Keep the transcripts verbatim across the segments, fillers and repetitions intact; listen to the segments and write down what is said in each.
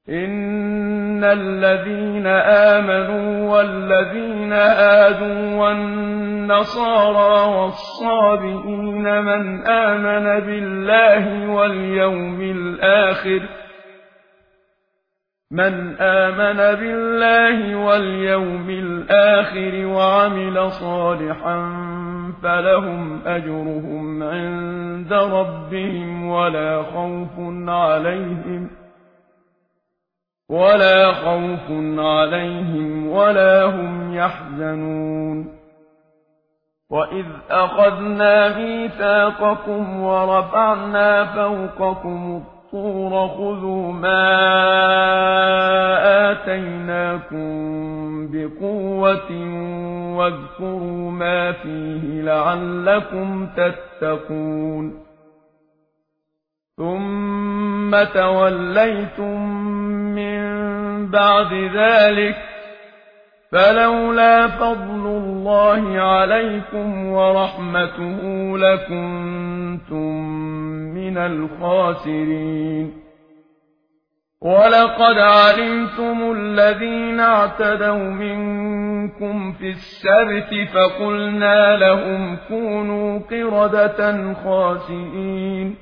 إن الذين آمنوا والذين هادوا والنصارى والصابئين من آمن بالله واليوم الآخر من آمن بالله واليوم الآخر وعمل صالحا فلهم أجرهم عند ربهم ولا خوف عليهم ولا خوف عليهم ولا هم يحزنون وإذ أخذنا ميثاقكم ورفعنا فوقكم الطور خذوا ما آتيناكم بقوة واذكروا ما فيه لعلكم تتقون ثم توليتم من بعد ذلك فلولا فضل الله عليكم ورحمته لكنتم من الخاسرين ولقد علمتم الذين اعتدوا منكم في السبت فقلنا لهم كونوا قردة خاسئين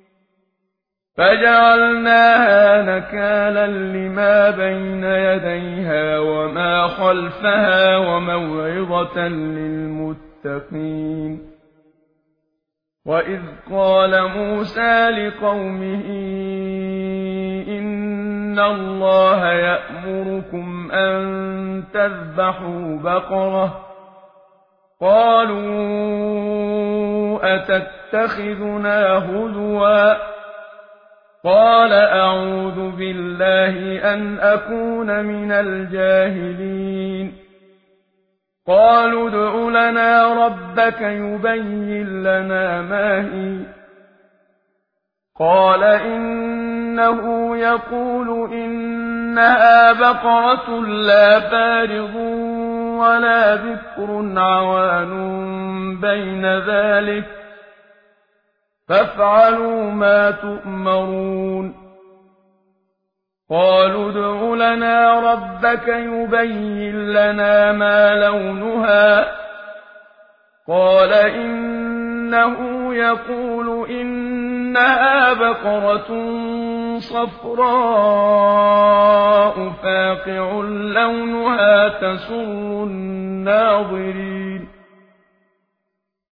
فجعلناها نكالا لما بين يديها وما خلفها وموعظة للمتقين وإذ قال موسى لقومه إن الله يأمركم أن تذبحوا بقرة قالوا أتتخذنا هزوا قال أعوذ بالله أن أكون من الجاهلين قالوا ادع لنا ربك يبين لنا ما هي قال إنه يقول إنها بقرة لا فارض ولا بكر عوان بين ذلك فافعلوا ما تؤمرون قالوا ادع لنا ربك يبين لنا ما لونها قال إنه يقول إنها بقرة صفراء فاقع لونها تسر الناظرين